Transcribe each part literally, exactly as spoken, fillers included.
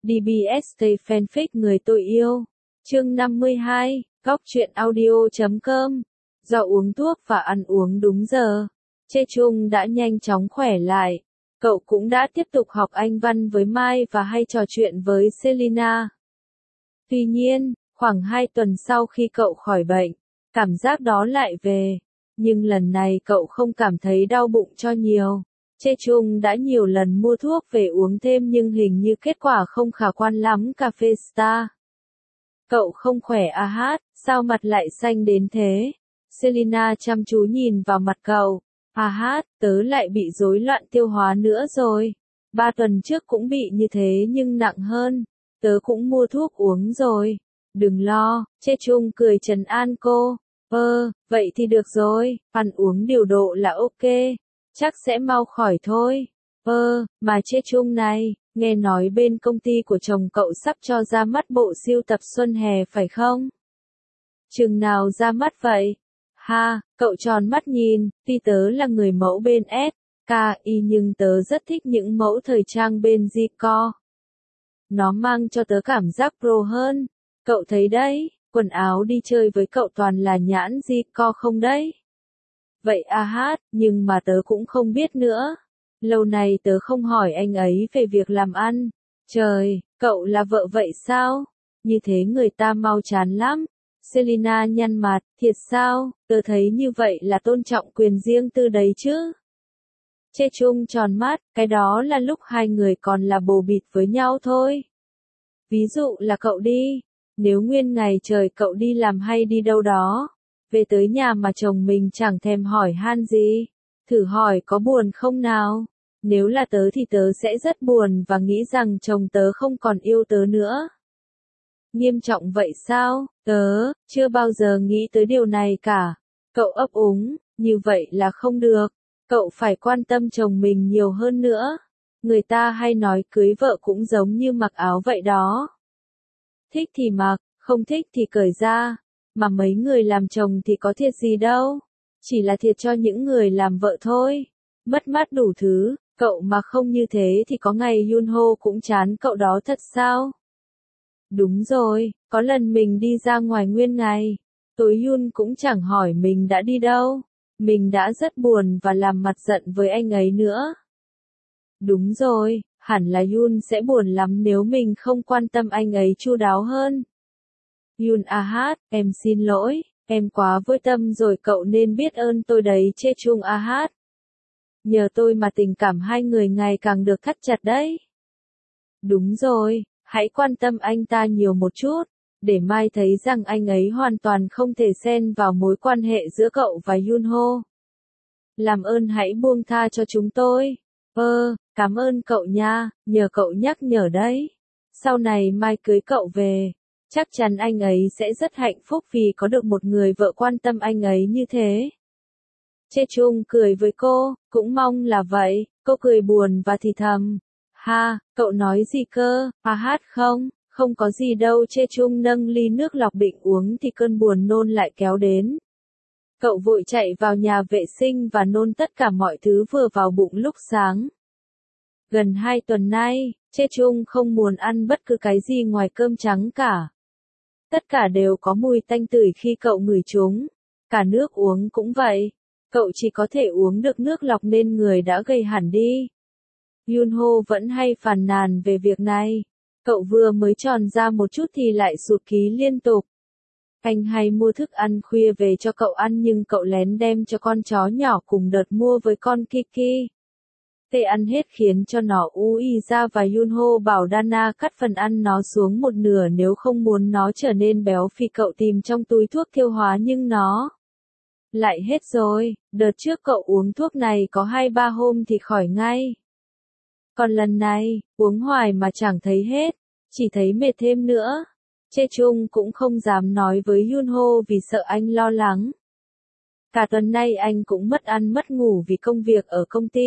đê bê ét K Fanfic Người tôi yêu. Chương năm mươi hai, góc truyện audio chấm com. Do uống thuốc và ăn uống đúng giờ, Chê Chung đã nhanh chóng khỏe lại. Cậu cũng đã tiếp tục học Anh văn với Mai và hay trò chuyện với Selina. Tuy nhiên, khoảng hai tuần sau khi cậu khỏi bệnh, cảm giác đó lại về. Nhưng lần này cậu không cảm thấy đau bụng cho nhiều. Chê Chung đã nhiều lần mua thuốc về uống thêm nhưng hình như kết quả không khả quan lắm. Cà phê Star. Cậu không khỏe à hát, sao mặt lại xanh đến thế? Selina chăm chú nhìn vào mặt cậu. À hát, tớ lại bị rối loạn tiêu hóa nữa rồi. Ba tuần trước cũng bị như thế nhưng nặng hơn. Tớ cũng mua thuốc uống rồi. Đừng lo, Chê Chung cười trấn an cô. Ơ, vậy thì được rồi, ăn uống điều độ là ok. Chắc sẽ mau khỏi thôi. Ơ, mà Chê Chung này, nghe nói bên công ty của chồng cậu sắp cho ra mắt bộ sưu tập xuân hè phải không? Chừng nào ra mắt vậy? Ha, cậu tròn mắt nhìn, tuy tớ là người mẫu bên ét ca i nhưng tớ rất thích những mẫu thời trang bên Zico. Nó mang cho tớ cảm giác pro hơn. Cậu thấy đấy, quần áo đi chơi với cậu toàn là nhãn Zico không đấy? Vậy à hát, nhưng mà tớ cũng không biết nữa. Lâu nay tớ không hỏi anh ấy về việc làm ăn. Trời, cậu là vợ vậy sao? Như thế người ta mau chán lắm. Selina nhăn mặt, thiệt sao? Tớ thấy như vậy là tôn trọng quyền riêng tư đấy chứ. Chê Chung tròn mắt, cái đó là lúc hai người còn là bồ bịt với nhau thôi. Ví dụ là cậu đi, nếu nguyên ngày trời cậu đi làm hay đi đâu đó, về tới nhà mà chồng mình chẳng thèm hỏi han gì, thử hỏi có buồn không nào? Nếu là tớ thì tớ sẽ rất buồn và nghĩ rằng chồng tớ không còn yêu tớ nữa. Nghiêm trọng vậy sao? Tớ, chưa bao giờ nghĩ tới điều này cả. Cậu ấp úng, như vậy là không được. Cậu phải quan tâm chồng mình nhiều hơn nữa. Người ta hay nói cưới vợ cũng giống như mặc áo vậy đó. Thích thì mặc, không thích thì cởi ra. Mà mấy người làm chồng thì có thiệt gì đâu. Chỉ là thiệt cho những người làm vợ thôi. Mất mát đủ thứ, cậu mà không như thế thì có ngày Yunho cũng chán cậu đó thật sao? Đúng rồi, có lần mình đi ra ngoài nguyên ngày. Tối Yun cũng chẳng hỏi mình đã đi đâu. Mình đã rất buồn và làm mặt giận với anh ấy nữa. Đúng rồi, hẳn là Yun sẽ buồn lắm nếu mình không quan tâm anh ấy chu đáo hơn. Yun à hát, em xin lỗi, em quá vô tâm rồi cậu nên biết ơn tôi đấy. Chê Chung à hát. Nhờ tôi mà tình cảm hai người ngày càng được thắt chặt đấy. Đúng rồi, hãy quan tâm anh ta nhiều một chút, để Mai thấy rằng anh ấy hoàn toàn không thể xen vào mối quan hệ giữa cậu và Yunho. Làm ơn hãy buông tha cho chúng tôi. Ơ, cảm ơn cậu nha, nhờ cậu nhắc nhở đấy. Sau này Mai cưới cậu về, chắc chắn anh ấy sẽ rất hạnh phúc vì có được một người vợ quan tâm anh ấy như thế. Chê Chung cười với cô, cũng mong là vậy. Cô cười buồn và thì thầm. Ha, cậu nói gì cơ, à hát không? Không có gì đâu. Chê Chung nâng ly nước lọc định uống thì cơn buồn nôn lại kéo đến. Cậu vội chạy vào nhà vệ sinh và nôn tất cả mọi thứ vừa vào bụng lúc sáng. Gần hai tuần nay, Chê Chung không muốn ăn bất cứ cái gì ngoài cơm trắng cả. Tất cả đều có mùi tanh tưởi khi cậu ngửi chúng. Cả nước uống cũng vậy. Cậu chỉ có thể uống được nước lọc nên người đã gầy hẳn đi. Yunho vẫn hay phàn nàn về việc này. Cậu vừa mới tròn ra một chút thì lại sụt ký liên tục. Anh hay mua thức ăn khuya về cho cậu ăn nhưng cậu lén đem cho con chó nhỏ cùng đợt mua với con Kiki. Tê ăn hết khiến cho nó ui ra và Yunho bảo Dana cắt phần ăn nó xuống một nửa nếu không muốn nó trở nên béo phì. Cậu tìm trong túi thuốc tiêu hóa nhưng nó lại hết rồi. Đợt trước cậu uống thuốc này có hai ba hôm thì khỏi ngay. Còn lần này, uống hoài mà chẳng thấy hết, chỉ thấy mệt thêm nữa. Chê Chung cũng không dám nói với Yunho vì sợ anh lo lắng. Cả tuần nay anh cũng mất ăn mất ngủ vì công việc ở công ty.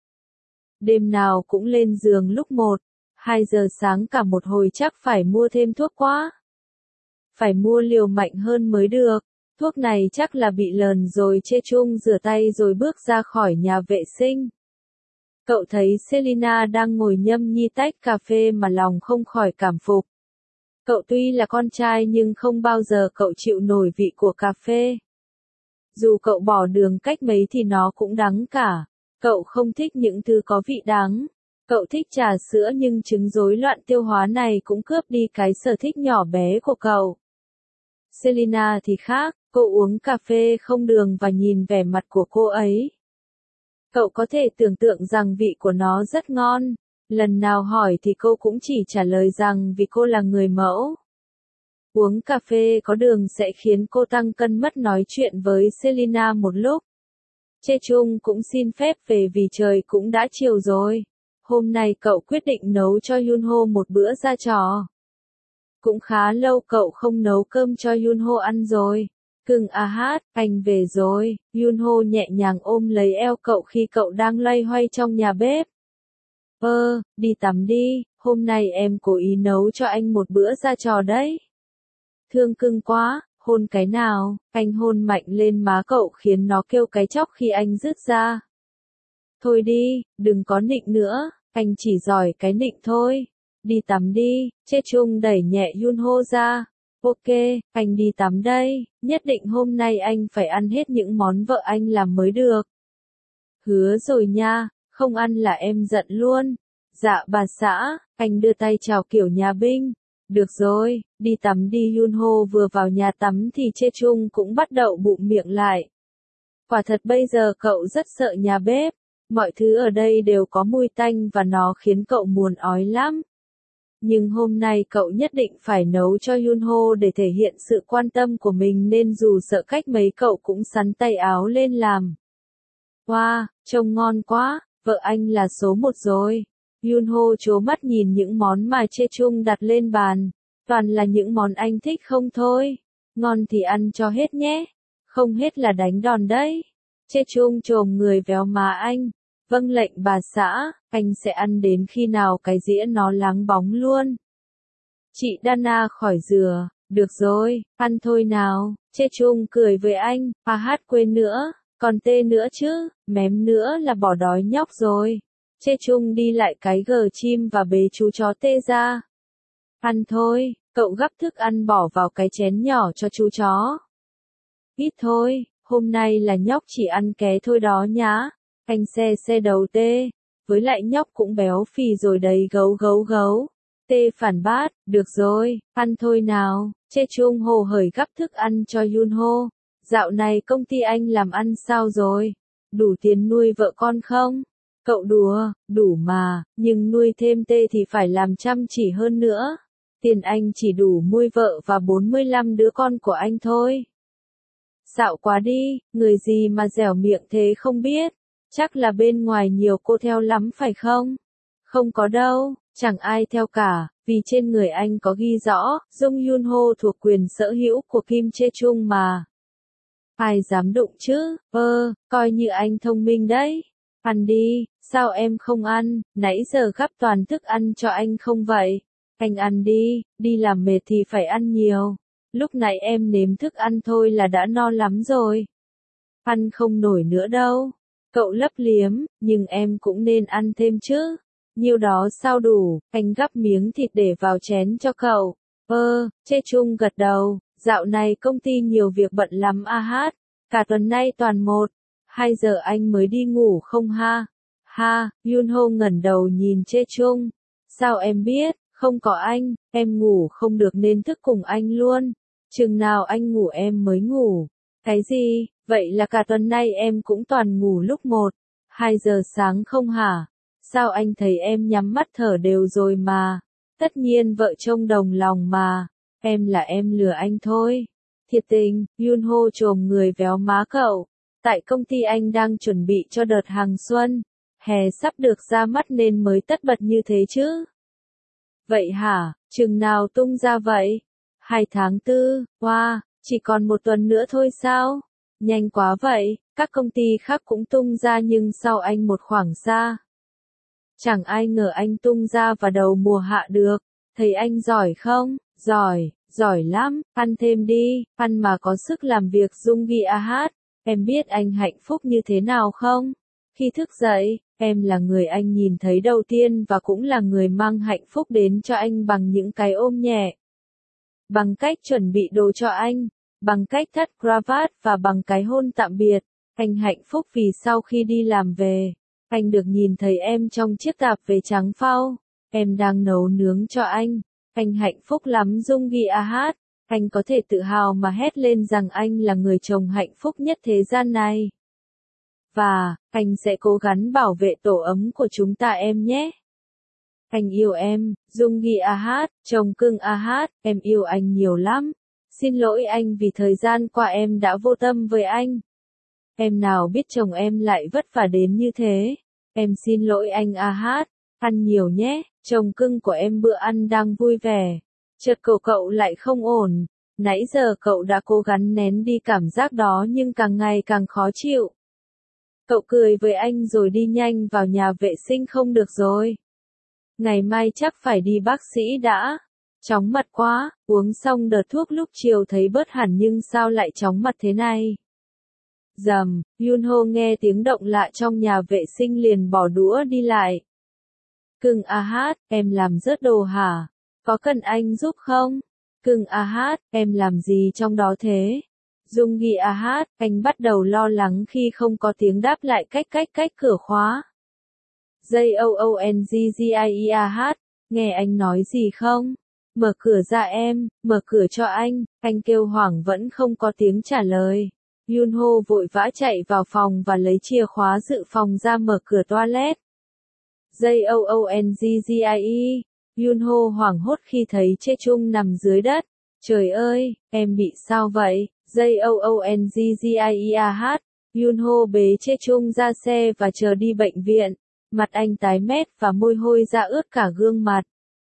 Đêm nào cũng lên giường lúc một, hai giờ sáng cả một hồi chắc phải mua thêm thuốc quá. Phải mua liều mạnh hơn mới được, thuốc này chắc là bị lờn rồi. Chê Chung rửa tay rồi bước ra khỏi nhà vệ sinh. Cậu thấy Selina đang ngồi nhâm nhi tách cà phê mà lòng không khỏi cảm phục. Cậu tuy là con trai nhưng không bao giờ cậu chịu nổi vị của cà phê. Dù cậu bỏ đường cách mấy thì nó cũng đắng cả. Cậu không thích những thứ có vị đắng. Cậu thích trà sữa nhưng chứng rối loạn tiêu hóa này cũng cướp đi cái sở thích nhỏ bé của cậu. Selina thì khác, cô uống cà phê không đường và nhìn vẻ mặt của cô ấy. Cậu có thể tưởng tượng rằng vị của nó rất ngon. Lần nào hỏi thì cô cũng chỉ trả lời rằng vì cô là người mẫu. Uống cà phê có đường sẽ khiến cô tăng cân mất, nói chuyện với Selina một lúc. Chê Chung cũng xin phép về vì trời cũng đã chiều rồi. Hôm nay cậu quyết định nấu cho Yunho một bữa ra trò. Cũng khá lâu cậu không nấu cơm cho Yunho ăn rồi. Cưng à hát, anh về rồi. Yunho nhẹ nhàng ôm lấy eo cậu khi cậu đang loay hoay trong nhà bếp. Ơ, đi tắm đi, hôm nay em cố ý nấu cho anh một bữa ra trò đấy. Thương cưng quá, hôn cái nào, anh hôn mạnh lên má cậu khiến nó kêu cái chóc khi anh dứt ra. Thôi đi, đừng có nịnh nữa, anh chỉ giỏi cái nịnh thôi. Đi tắm đi, Chê Chung đẩy nhẹ Yunho ra. Ok, anh đi tắm đây, nhất định hôm nay anh phải ăn hết những món vợ anh làm mới được. Hứa rồi nha, không ăn là em giận luôn. Dạ bà xã, anh đưa tay chào kiểu nhà binh. Được rồi, đi tắm đi. Yunho vừa vào nhà tắm thì Chê Chung cũng bắt đầu bụm miệng lại. Quả thật bây giờ cậu rất sợ nhà bếp. Mọi thứ ở đây đều có mùi tanh và nó khiến cậu buồn ói lắm. Nhưng hôm nay cậu nhất định phải nấu cho Yunho để thể hiện sự quan tâm của mình nên dù sợ cách mấy cậu cũng sắn tay áo lên làm. Wow, trông ngon quá, vợ anh là số một rồi. Yunho trố mắt nhìn những món mà Chê Chung đặt lên bàn. Toàn là những món anh thích không thôi. Ngon thì ăn cho hết nhé. Không hết là đánh đòn đấy. Chê Chung chồm người véo má anh. Vâng lệnh bà xã, anh sẽ ăn đến khi nào cái dĩa nó láng bóng luôn. Chị Dana khỏi dừa, được rồi, ăn thôi nào. Chê Chung cười với anh, à hát quên nữa, còn tê nữa chứ, mém nữa là bỏ đói nhóc rồi. Chê Chung đi lại cái gờ chim và bế chú chó tê ra. Ăn thôi, cậu gắp thức ăn bỏ vào cái chén nhỏ cho chú chó. Ít thôi, hôm nay là nhóc chỉ ăn ké thôi đó nhá. Anh xe xe đầu tê, với lại nhóc cũng béo phì rồi đấy gấu gấu gấu. Tê phản bác, được rồi, ăn thôi nào. Chê Chung hồ hởi gắp thức ăn cho Yunho. Dạo này công ty anh làm ăn sao rồi? Đủ tiền nuôi vợ con không? Cậu đùa, đủ mà, nhưng nuôi thêm tê thì phải làm chăm chỉ hơn nữa. Tiền anh chỉ đủ nuôi vợ và bốn mươi lăm đứa con của anh thôi. Xạo quá đi, người gì mà dẻo miệng thế không biết. Chắc là bên ngoài nhiều cô theo lắm phải không? Không có đâu, chẳng ai theo cả, vì trên người anh có ghi rõ, Jung Yunho thuộc quyền sở hữu của Kim Chê Chung mà. Ai dám đụng chứ, ơ, coi như anh thông minh đấy. Ăn đi, sao em không ăn, nãy giờ gắp toàn thức ăn cho anh không vậy? Anh ăn đi, đi làm mệt thì phải ăn nhiều. Lúc nãy em nếm thức ăn thôi là đã no lắm rồi. Ăn không nổi nữa đâu. Cậu lấp liếm, nhưng em cũng nên ăn thêm chứ. Nhiêu đó sao đủ, anh gắp miếng thịt để vào chén cho cậu. Ơ, Chê Chung gật đầu, dạo này công ty nhiều việc bận lắm a hát. Cả tuần nay toàn một, hai giờ anh mới đi ngủ không ha? Ha, Yunho ngẩng đầu nhìn Chê Chung. Sao em biết, không có anh, em ngủ không được nên thức cùng anh luôn. Chừng nào anh ngủ em mới ngủ. Cái gì, vậy là cả tuần nay em cũng toàn ngủ lúc một, hai giờ sáng không hả? Sao anh thấy em nhắm mắt thở đều rồi mà? Tất nhiên vợ chồng đồng lòng mà. Em là em lừa anh thôi. Thiệt tình, Yunho chồm người véo má cậu. Tại công ty anh đang chuẩn bị cho đợt hàng xuân. Hè sắp được ra mắt nên mới tất bật như thế chứ. Vậy hả, chừng nào tung ra vậy? Hai tháng tư, wow, chỉ còn một tuần nữa thôi sao? Nhanh quá vậy, các công ty khác cũng tung ra nhưng sau anh một khoảng xa. Chẳng ai ngờ anh tung ra vào đầu mùa hạ được. Thấy anh giỏi không? Giỏi, giỏi lắm, ăn thêm đi, ăn mà có sức làm việc. Dung ghi a hát. Em biết anh hạnh phúc như thế nào không? Khi thức dậy, em là người anh nhìn thấy đầu tiên và cũng là người mang hạnh phúc đến cho anh bằng những cái ôm nhẹ. Bằng cách chuẩn bị đồ cho anh, bằng cách thắt cravat và bằng cái hôn tạm biệt. Anh hạnh phúc vì sau khi đi làm về, anh được nhìn thấy em trong chiếc tạp về trắng phau. Em đang nấu nướng cho anh. Anh hạnh phúc lắm Jungi Ahad. Anh có thể tự hào mà hét lên rằng anh là người chồng hạnh phúc nhất thế gian này. Và, anh sẽ cố gắng bảo vệ tổ ấm của chúng ta em nhé. Anh yêu em, Jungi Ahad, chồng cưng Ahad, em yêu anh nhiều lắm. Xin lỗi anh vì thời gian qua em đã vô tâm với anh. Em nào biết chồng em lại vất vả đến như thế. Em xin lỗi anh Ahad, ăn nhiều nhé, chồng cưng của em bữa ăn đang vui vẻ. Chợt cậu cậu lại không ổn. Nãy giờ cậu đã cố gắng nén đi cảm giác đó nhưng càng ngày càng khó chịu. Cậu cười với anh rồi đi nhanh vào nhà vệ sinh không được rồi. Ngày mai chắc phải đi bác sĩ đã. Chóng mặt quá, uống xong đợt thuốc lúc chiều thấy bớt hẳn nhưng sao lại chóng mặt thế này? Dầm, Yunho nghe tiếng động lạ trong nhà vệ sinh liền bỏ đũa đi lại. Cưng Ahad, em làm rớt đồ hả? Có cần anh giúp không? Cưng Ahad, em làm gì trong đó thế? Jungi Ahad, anh bắt đầu lo lắng khi không có tiếng đáp lại cách cách cách cửa khóa. J-O-O-N-G-G-I-E Ahad, nghe anh nói gì không? Mở cửa ra em, mở cửa cho anh, anh kêu hoảng vẫn không có tiếng trả lời. Yunho vội vã chạy vào phòng và lấy chìa khóa dự phòng ra mở cửa toilet. J-O-O-N-G-G-I-E, Yunho hoảng hốt khi thấy Chechung nằm dưới đất. Trời ơi, em bị sao vậy? J-O-O-N-G-G-I-E Ahad, Yunho bế Chechung ra xe và chờ đi bệnh viện. Mặt anh tái mét và môi hôi ra ướt cả gương mặt.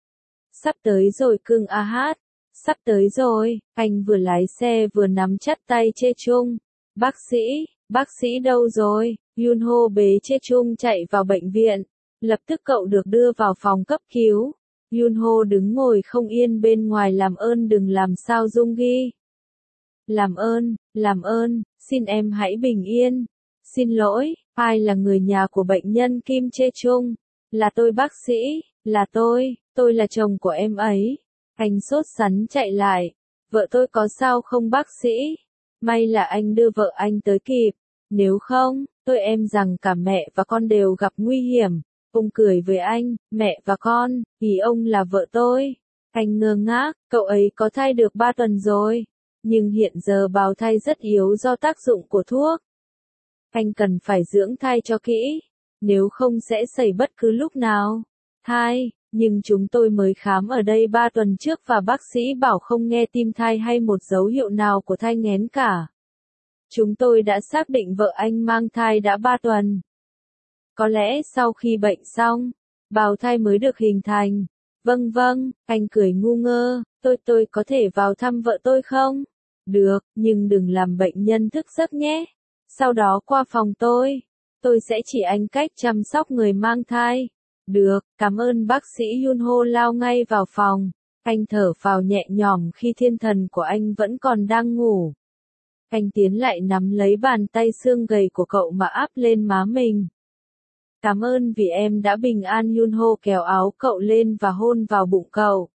Sắp tới rồi cưng Ahad, sắp tới rồi, anh vừa lái xe vừa nắm chặt tay Chechung. Bác sĩ, bác sĩ đâu rồi? Yunho bế Chechung chạy vào bệnh viện. Lập tức cậu được đưa vào phòng cấp cứu. Yunho đứng ngồi không yên bên ngoài làm ơn đừng làm sao Jungi. Làm ơn, làm ơn, xin em hãy bình yên. Xin lỗi, ai là người nhà của bệnh nhân Kim Chechung? Là tôi bác sĩ, là tôi, tôi là chồng của em ấy. Anh sốt sắng chạy lại. Vợ tôi có sao không bác sĩ? May là anh đưa vợ anh tới kịp. Nếu không, tôi em rằng cả mẹ và con đều gặp nguy hiểm. Ông cười với anh, mẹ và con, ý ông là vợ tôi. Anh ngơ ngác, cậu ấy có thai được ba tuần rồi. Nhưng hiện giờ bào thai rất yếu do tác dụng của thuốc. Anh cần phải dưỡng thai cho kỹ. Nếu không sẽ xảy bất cứ lúc nào. Thai, nhưng chúng tôi mới khám ở đây ba tuần trước và bác sĩ bảo không nghe tim thai hay một dấu hiệu nào của thai nghén cả. Chúng tôi đã xác định vợ anh mang thai đã ba tuần. Có lẽ sau khi bệnh xong, bào thai mới được hình thành. Vâng vâng, anh cười ngu ngơ, tôi tôi có thể vào thăm vợ tôi không? Được, nhưng đừng làm bệnh nhân thức giấc nhé. Sau đó qua phòng tôi. Tôi sẽ chỉ anh cách chăm sóc người mang thai. Được, cảm ơn bác sĩ Yunho lao ngay vào phòng. Anh thở phào nhẹ nhõm khi thiên thần của anh vẫn còn đang ngủ. Anh tiến lại nắm lấy bàn tay xương gầy của cậu mà áp lên má mình. Cảm ơn vì em đã bình an Yunho kéo áo cậu lên và hôn vào bụng cậu.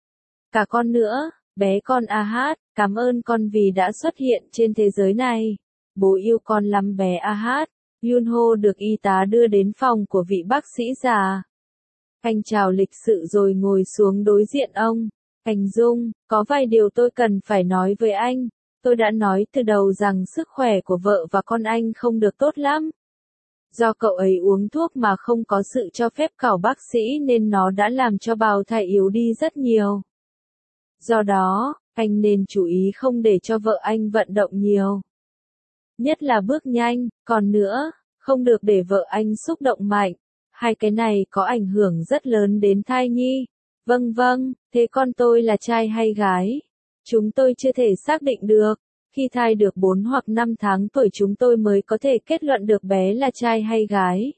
Cả con nữa, bé con Ahad, cảm ơn con vì đã xuất hiện trên thế giới này. Bố yêu con lắm bé Ahad. Yunho được y tá đưa đến phòng của vị bác sĩ già. Anh chào lịch sự rồi ngồi xuống đối diện ông. Anh Dung, có vài điều tôi cần phải nói với anh. Tôi đã nói từ đầu rằng sức khỏe của vợ và con anh không được tốt lắm. Do cậu ấy uống thuốc mà không có sự cho phép của bác sĩ nên nó đã làm cho bào thai yếu đi rất nhiều. Do đó, anh nên chú ý không để cho vợ anh vận động nhiều. Nhất là bước nhanh, còn nữa, không được để vợ anh xúc động mạnh. Hai cái này có ảnh hưởng rất lớn đến thai nhi. Vâng vâng, thế con tôi là trai hay gái? Chúng tôi chưa thể xác định được. Khi thai được bốn hoặc năm tháng tuổi chúng tôi mới có thể kết luận được bé là trai hay gái.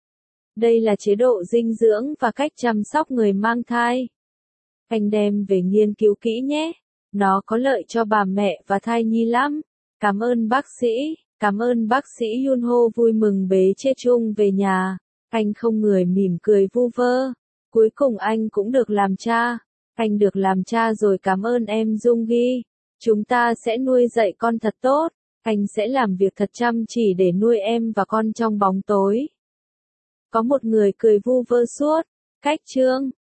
Đây là chế độ dinh dưỡng và cách chăm sóc người mang thai. Anh đem về nghiên cứu kỹ nhé. Nó có lợi cho bà mẹ và thai nhi lắm. Cảm ơn bác sĩ. Cảm ơn bác sĩ Yunho vui mừng bế Chê Chung về nhà. Anh không người mỉm cười vu vơ. Cuối cùng anh cũng được làm cha. Anh được làm cha rồi, cảm ơn em Jungi. Chúng ta sẽ nuôi dạy con thật tốt. Anh sẽ làm việc thật chăm chỉ để nuôi em và con trong bóng tối. Có một người cười vu vơ suốt. Cách chương